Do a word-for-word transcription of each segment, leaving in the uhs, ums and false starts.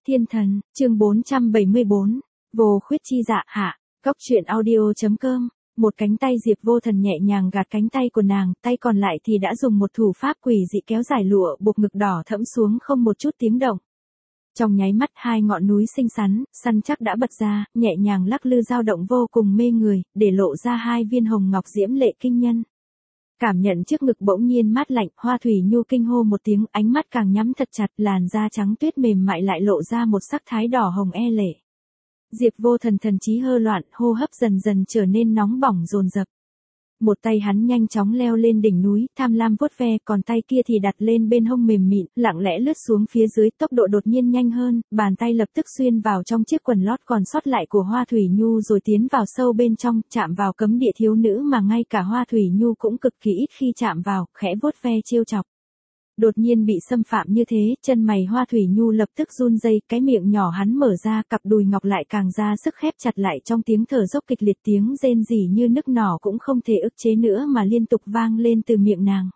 Thiên thần, chương bốn trăm bảy mươi bốn, Vô khuyết chi dạ hạ, Cóc truyện audio.com. Một cánh tay Diệp Vô Thần nhẹ nhàng gạt cánh tay của nàng, tay còn lại thì đã dùng một thủ pháp quỷ dị kéo dài lụa buộc ngực đỏ thẫm xuống không một chút tiếng động. Trong nháy mắt hai ngọn núi xinh xắn, săn chắc đã bật ra, nhẹ nhàng lắc lư dao động vô cùng mê người, để lộ ra hai viên hồng ngọc diễm lệ kinh nhân. Cảm nhận trước ngực bỗng nhiên mát lạnh, Hoa Thủy Nhu kinh hô một tiếng, ánh mắt càng nhắm thật chặt, làn da trắng tuyết mềm mại lại lộ ra một sắc thái đỏ hồng e lệ. Diệp Vô Thần thần trí hơ loạn, hô hấp dần dần trở nên nóng bỏng dồn dập. Một tay hắn nhanh chóng leo lên đỉnh núi, tham lam vuốt ve, còn tay kia thì đặt lên bên hông mềm mịn, lặng lẽ lướt xuống phía dưới, tốc độ đột nhiên nhanh hơn, bàn tay lập tức xuyên vào trong chiếc quần lót còn sót lại của Hoa Thủy Nhu rồi tiến vào sâu bên trong, chạm vào cấm địa thiếu nữ mà ngay cả Hoa Thủy Nhu cũng cực kỳ ít khi chạm vào, khẽ vuốt ve trêu chọc. Đột nhiên bị xâm phạm như thế, chân mày Hoa Thủy Nhu lập tức run rẩy, cái miệng nhỏ hắn mở ra, cặp đùi ngọc lại càng ra sức khép chặt lại, trong tiếng thở dốc kịch liệt, tiếng rên rỉ như nức nỏ cũng không thể ức chế nữa mà liên tục vang lên từ miệng nàng.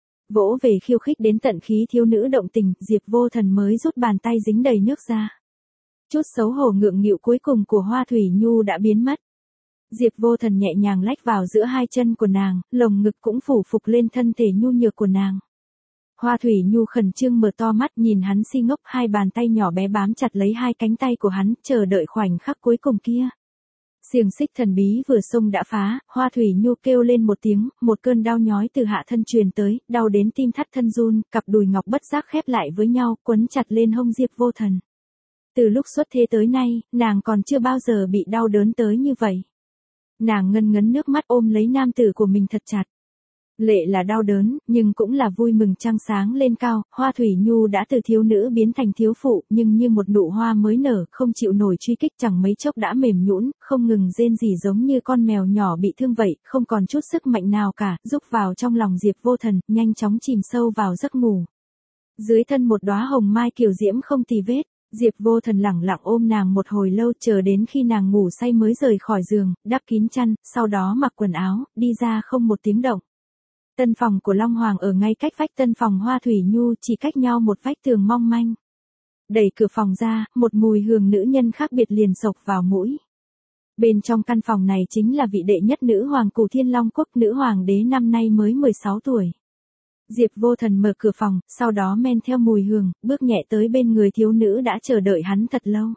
Vỗ về khiêu khích đến tận khí thiếu nữ động tình, Diệp Vô Thần mới rút bàn tay dính đầy nước ra. Chút xấu hổ ngượng nghịu cuối cùng của Hoa Thủy Nhu đã biến mất. Diệp Vô Thần nhẹ nhàng lách vào giữa hai chân của nàng, lồng ngực cũng phủ phục lên thân thể nhu nhược của nàng. Hoa Thủy Nhu khẩn trương mở to mắt nhìn hắn si ngốc, hai bàn tay nhỏ bé bám chặt lấy hai cánh tay của hắn, chờ đợi khoảnh khắc cuối cùng kia. Xiềng xích thần bí vừa xông đã phá, Hoa Thủy Nhu kêu lên một tiếng, một cơn đau nhói từ hạ thân truyền tới, đau đến tim thắt thân run, cặp đùi ngọc bất giác khép lại với nhau, quấn chặt lên hông Diệp Vô Thần. Từ lúc xuất thế tới nay, nàng còn chưa bao giờ bị đau đớn tới như vậy. Nàng ngân ngấn nước mắt ôm lấy nam tử của mình thật chặt. Lệ là đau đớn, nhưng cũng là vui mừng trăng sáng lên cao, Hoa Thủy Nhu đã từ thiếu nữ biến thành thiếu phụ, nhưng như một nụ hoa mới nở, không chịu nổi truy kích, chẳng mấy chốc đã mềm nhũn, không ngừng rên rỉ giống như con mèo nhỏ bị thương vậy, không còn chút sức mạnh nào cả, rúc vào trong lòng Diệp Vô Thần, nhanh chóng chìm sâu vào giấc ngủ. Dưới thân một đóa hồng mai kiều diễm không tì vết, Diệp Vô Thần lẳng lặng ôm nàng một hồi lâu, chờ đến khi nàng ngủ say mới rời khỏi giường, đắp kín chăn, sau đó mặc quần áo, đi ra không một tiếng động. Tân phòng của Long Hoàng ở ngay cách vách tân phòng Hoa Thủy Nhu, chỉ cách nhau một vách tường mong manh. Đẩy cửa phòng ra, một mùi hương nữ nhân khác biệt liền sộc vào mũi. Bên trong căn phòng này chính là vị đệ nhất nữ hoàng của Thiên Long Quốc, nữ hoàng đế năm nay mới mười sáu tuổi. Diệp Vô Thần mở cửa phòng, sau đó men theo mùi hương, bước nhẹ tới bên người thiếu nữ đã chờ đợi hắn thật lâu.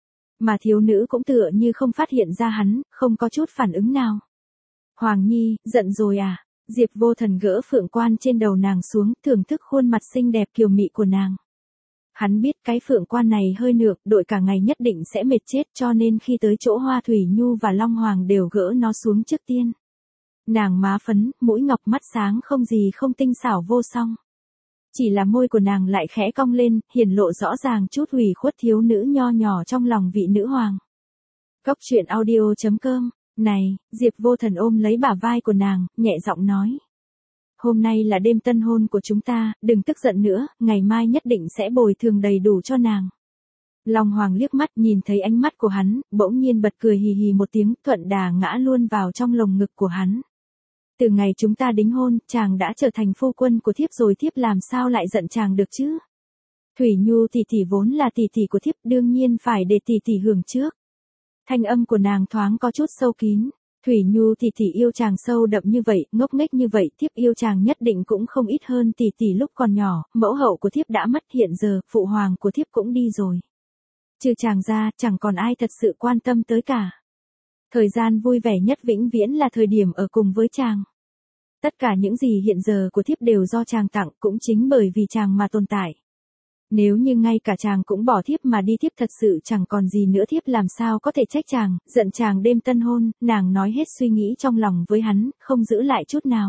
Mà thiếu nữ cũng tựa như không phát hiện ra hắn, không có chút phản ứng nào. Hoàng Nhi, giận rồi à? Diệp Vô Thần gỡ phượng quan trên đầu nàng xuống, thưởng thức khuôn mặt xinh đẹp kiều mị của nàng. Hắn biết cái phượng quan này hơi nược, đội cả ngày nhất định sẽ mệt chết, cho nên khi tới chỗ Hoa Thủy Nhu và Long Hoàng đều gỡ nó xuống trước tiên. Nàng má phấn, mũi ngọc, mắt sáng không gì không tinh xảo vô song. Chỉ là môi của nàng lại khẽ cong lên, hiển lộ rõ ràng chút ủy khuất thiếu nữ nho nhỏ trong lòng vị nữ hoàng. Cóc truyện audio.com. Này, Diệp Vô Thần ôm lấy bả vai của nàng, nhẹ giọng nói. Hôm nay là đêm tân hôn của chúng ta, đừng tức giận nữa, ngày mai nhất định sẽ bồi thường đầy đủ cho nàng. Long Hoàng liếc mắt nhìn thấy ánh mắt của hắn, bỗng nhiên bật cười hì hì một tiếng, thuận đà ngã luôn vào trong lồng ngực của hắn. Từ ngày chúng ta đính hôn, chàng đã trở thành phu quân của thiếp rồi, thiếp làm sao lại giận chàng được chứ? Thủy Nhu tỷ tỷ vốn là tỷ tỷ của thiếp, đương nhiên phải để tỷ tỷ hưởng trước. Thanh âm của nàng thoáng có chút sâu kín. Thủy Nhu tỷ tỷ yêu chàng sâu đậm như vậy, ngốc nghếch như vậy, thiếp yêu chàng nhất định cũng không ít hơn tỷ tỷ lúc còn nhỏ, mẫu hậu của thiếp đã mất, hiện giờ, phụ hoàng của thiếp cũng đi rồi. Trừ chàng ra, chẳng còn ai thật sự quan tâm tới cả. Thời gian vui vẻ nhất vĩnh viễn là thời điểm ở cùng với chàng. Tất cả những gì hiện giờ của thiếp đều do chàng tặng, cũng chính bởi vì chàng mà tồn tại. Nếu như ngay cả chàng cũng bỏ thiếp mà đi, thiếp thật sự chẳng còn gì nữa, thiếp làm sao có thể trách chàng, giận chàng đêm tân hôn. Nàng nói hết suy nghĩ trong lòng với hắn, không giữ lại chút nào.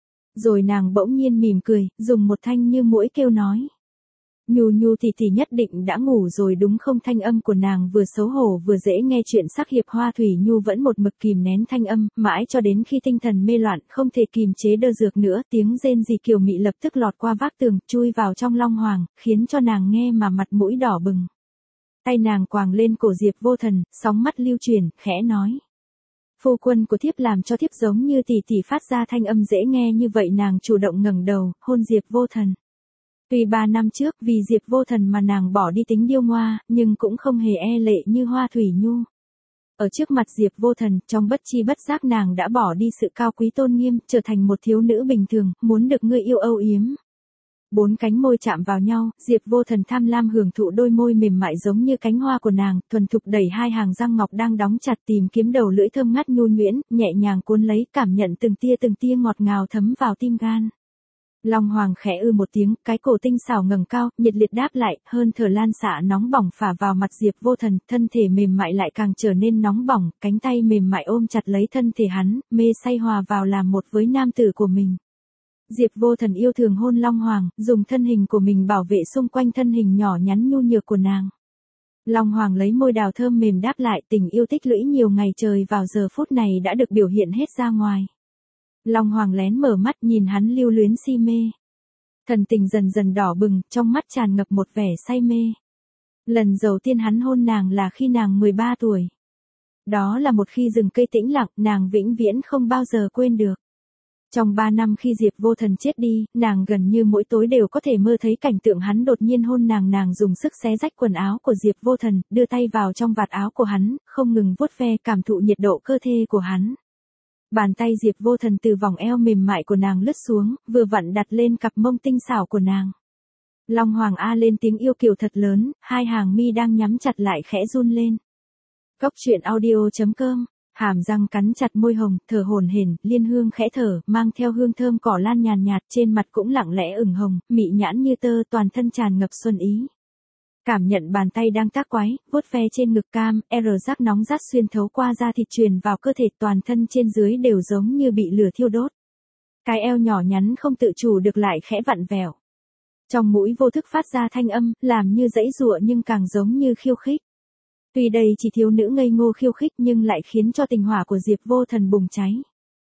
Rồi nàng bỗng nhiên mỉm cười, dùng một thanh như muỗi kêu nói. Nhu Nhu tỷ tỷ nhất định đã ngủ rồi đúng không? Thanh âm của nàng vừa xấu hổ vừa dễ nghe chuyện sắc hiệp. Hoa Thủy Nhu vẫn một mực kìm nén thanh âm, mãi cho đến khi tinh thần mê loạn, không thể kìm chế đơ dược nữa, tiếng rên rỉ kiều mị lập tức lọt qua vách tường, chui vào trong Long Hoàng, khiến cho nàng nghe mà mặt mũi đỏ bừng. Tay nàng quàng lên cổ Diệp Vô Thần, sóng mắt lưu chuyển, khẽ nói. Phu quân của thiếp làm cho thiếp giống như tỷ tỷ phát ra thanh âm dễ nghe như vậy. Nàng chủ động ngẩng đầu, hôn Diệp Vô Thần. Tuy ba năm trước vì Diệp Vô Thần mà nàng bỏ đi tính điêu ngoa, nhưng cũng không hề e lệ như Hoa Thủy Nhu. Ở trước mặt Diệp Vô Thần, trong bất chi bất giác nàng đã bỏ đi sự cao quý tôn nghiêm, trở thành một thiếu nữ bình thường, muốn được người yêu âu yếm. Bốn cánh môi chạm vào nhau, Diệp Vô Thần tham lam hưởng thụ đôi môi mềm mại giống như cánh hoa của nàng, thuần thục đẩy hai hàng răng ngọc đang đóng chặt tìm kiếm đầu lưỡi thơm ngát nhu nhuyễn, nhẹ nhàng cuốn lấy, cảm nhận từng tia từng tia ngọt ngào thấm vào tim gan. Long Hoàng khẽ ư một tiếng, cái cổ tinh xảo ngẩng cao, nhiệt liệt đáp lại, hơn thở lan xạ nóng bỏng phả vào mặt Diệp Vô Thần, thân thể mềm mại lại càng trở nên nóng bỏng, cánh tay mềm mại ôm chặt lấy thân thể hắn, mê say hòa vào làm một với nam tử của mình. Diệp Vô Thần yêu thường hôn Long Hoàng, dùng thân hình của mình bảo vệ xung quanh thân hình nhỏ nhắn nhu nhược của nàng. Long Hoàng lấy môi đào thơm mềm đáp lại, tình yêu tích lũy nhiều ngày trời vào giờ phút này đã được biểu hiện hết ra ngoài. Long Hoàng lén mở mắt nhìn hắn lưu luyến si mê. Thần tình dần dần đỏ bừng, trong mắt tràn ngập một vẻ say mê. Lần đầu tiên hắn hôn nàng là khi nàng mười ba tuổi. Đó là một khi rừng cây tĩnh lặng, nàng vĩnh viễn không bao giờ quên được. Trong ba năm khi Diệp Vô Thần chết đi, nàng gần như mỗi tối đều có thể mơ thấy cảnh tượng hắn đột nhiên hôn nàng. Nàng dùng sức xé rách quần áo của Diệp Vô Thần, đưa tay vào trong vạt áo của hắn, không ngừng vuốt ve cảm thụ nhiệt độ cơ thể của hắn. Bàn tay Diệp Vô Thần từ vòng eo mềm mại của nàng lướt xuống, vừa vặn đặt lên cặp mông tinh xảo của nàng. Long Hoàng a lên tiếng yêu kiều thật lớn, hai hàng mi đang nhắm chặt lại khẽ run lên. Cốc truyện audio chấm com. Hàm răng cắn chặt môi hồng, thở hổn hển, liên hương khẽ thở, mang theo hương thơm cỏ lan nhàn nhạt, trên mặt cũng lặng lẽ ửng hồng, mị nhãn như tơ, toàn thân tràn ngập xuân ý. Cảm nhận bàn tay đang tác quái, vuốt ve trên ngực cam, R giác nóng rát xuyên thấu qua da thịt truyền vào cơ thể, toàn thân trên dưới đều giống như bị lửa thiêu đốt. Cái eo nhỏ nhắn không tự chủ được lại khẽ vặn vẹo. Trong mũi vô thức phát ra thanh âm, làm như giãy giụa nhưng càng giống như khiêu khích. Tuy đây chỉ thiếu nữ ngây ngô khiêu khích nhưng lại khiến cho tình hỏa của Diệp Vô Thần bùng cháy.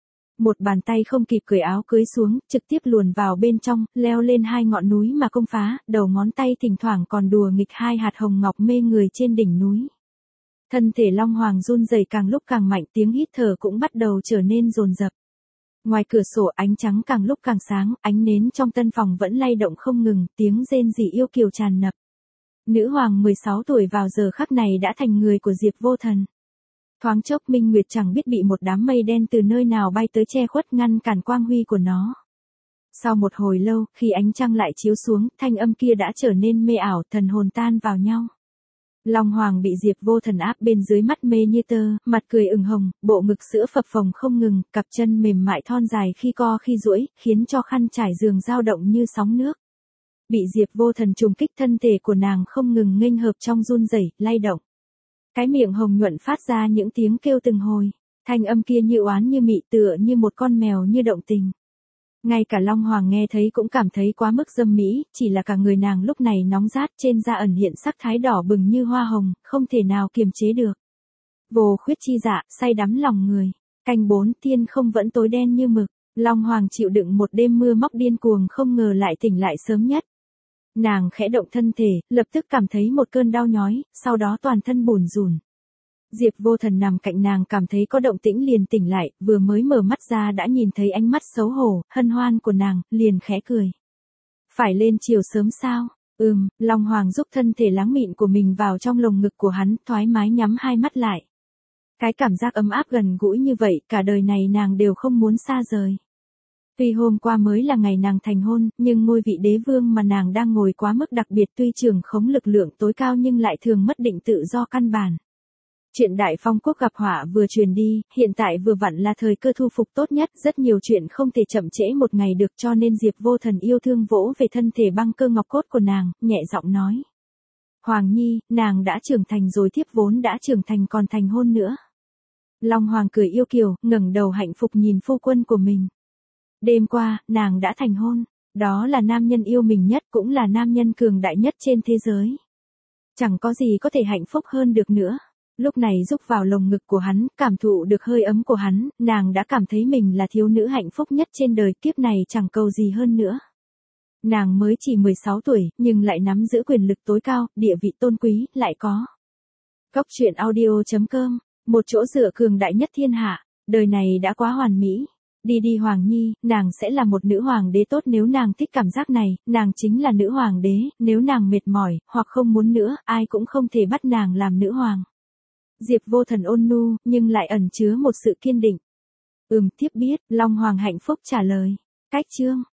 Một bàn tay không kịp cởi áo cưới xuống, trực tiếp luồn vào bên trong, leo lên hai ngọn núi mà công phá, đầu ngón tay thỉnh thoảng còn đùa nghịch hai hạt hồng ngọc mê người trên đỉnh núi. Thân thể Long Hoàng run rẩy càng lúc càng mạnh, tiếng hít thở cũng bắt đầu trở nên dồn dập. Ngoài cửa sổ ánh trắng càng lúc càng sáng, ánh nến trong tân phòng vẫn lay động không ngừng, tiếng rên rỉ yêu kiều tràn ngập. Nữ hoàng mười sáu tuổi vào giờ khắc này đã thành người của Diệp Vô Thần. Thoáng chốc Minh Nguyệt chẳng biết bị một đám mây đen từ nơi nào bay tới che khuất ngăn cản quang huy của nó. Sau một hồi lâu, khi ánh trăng lại chiếu xuống, thanh âm kia đã trở nên mê ảo, thần hồn tan vào nhau. Long Hoàng bị Diệp Vô Thần áp bên dưới, mắt mê như tơ, mặt cười ửng hồng, bộ ngực sữa phập phồng không ngừng, cặp chân mềm mại thon dài khi co khi duỗi, khiến cho khăn trải giường dao động như sóng nước. Bị Diệp Vô Thần trùng kích, thân thể của nàng không ngừng nghênh hợp trong run rẩy, lay động. Cái miệng hồng nhuận phát ra những tiếng kêu từng hồi, thanh âm kia như oán như mị, tựa như một con mèo như động tình. Ngay cả Long Hoàng nghe thấy cũng cảm thấy quá mức dâm mỹ, chỉ là cả người nàng lúc này nóng rát, trên da ẩn hiện sắc thái đỏ bừng như hoa hồng, không thể nào kiềm chế được. Vô khuyết chi dạ, say đắm lòng người. Canh bốn, thiên không vẫn tối đen như mực. Long Hoàng chịu đựng một đêm mưa móc điên cuồng, không ngờ lại tỉnh lại sớm nhất. Nàng khẽ động thân thể, lập tức cảm thấy một cơn đau nhói, sau đó toàn thân bủn rủn. Diệp Vô Thần nằm cạnh nàng cảm thấy có động tĩnh liền tỉnh lại, vừa mới mở mắt ra đã nhìn thấy ánh mắt xấu hổ, hân hoan của nàng, liền khẽ cười. Phải lên chiều sớm sao? Ừm, Long Hoàng giúp thân thể láng mịn của mình vào trong lồng ngực của hắn, thoải mái nhắm hai mắt lại. Cái cảm giác ấm áp gần gũi như vậy, cả đời này nàng đều không muốn xa rời. Tuy hôm qua mới là ngày nàng thành hôn, nhưng ngôi vị đế vương mà nàng đang ngồi quá mức đặc biệt, tuy trưởng khống lực lượng tối cao nhưng lại thường mất định tự do căn bản. Chuyện Đại Phong Quốc gặp họa vừa truyền đi, hiện tại vừa vặn là thời cơ thu phục tốt nhất, rất nhiều chuyện không thể chậm trễ một ngày được, cho nên Diệp Vô Thần yêu thương vỗ về thân thể băng cơ ngọc cốt của nàng, nhẹ giọng nói. Hoàng Nhi, nàng đã trưởng thành rồi, thiếp vốn đã trưởng thành còn thành hôn nữa. Long Hoàng cười yêu kiều, ngẩng đầu hạnh phúc nhìn phu quân của mình. Đêm qua, nàng đã thành hôn, đó là nam nhân yêu mình nhất, cũng là nam nhân cường đại nhất trên thế giới. Chẳng có gì có thể hạnh phúc hơn được nữa. Lúc này rúc vào lồng ngực của hắn, cảm thụ được hơi ấm của hắn, nàng đã cảm thấy mình là thiếu nữ hạnh phúc nhất trên đời, kiếp này chẳng cầu gì hơn nữa. Nàng mới chỉ mười sáu tuổi, nhưng lại nắm giữ quyền lực tối cao, địa vị tôn quý, lại có. Cốc truyện audio chấm com, một chỗ dựa cường đại nhất thiên hạ, đời này đã quá hoàn mỹ. Đi đi Hoàng Nhi, nàng sẽ là một nữ hoàng đế tốt nếu nàng thích cảm giác này, nàng chính là nữ hoàng đế, nếu nàng mệt mỏi, hoặc không muốn nữa, ai cũng không thể bắt nàng làm nữ hoàng. Diệp Vô Thần ôn nhu, nhưng lại ẩn chứa một sự kiên định. Ừm, thiếp biết, Long Hoàng hạnh phúc trả lời. Cách chương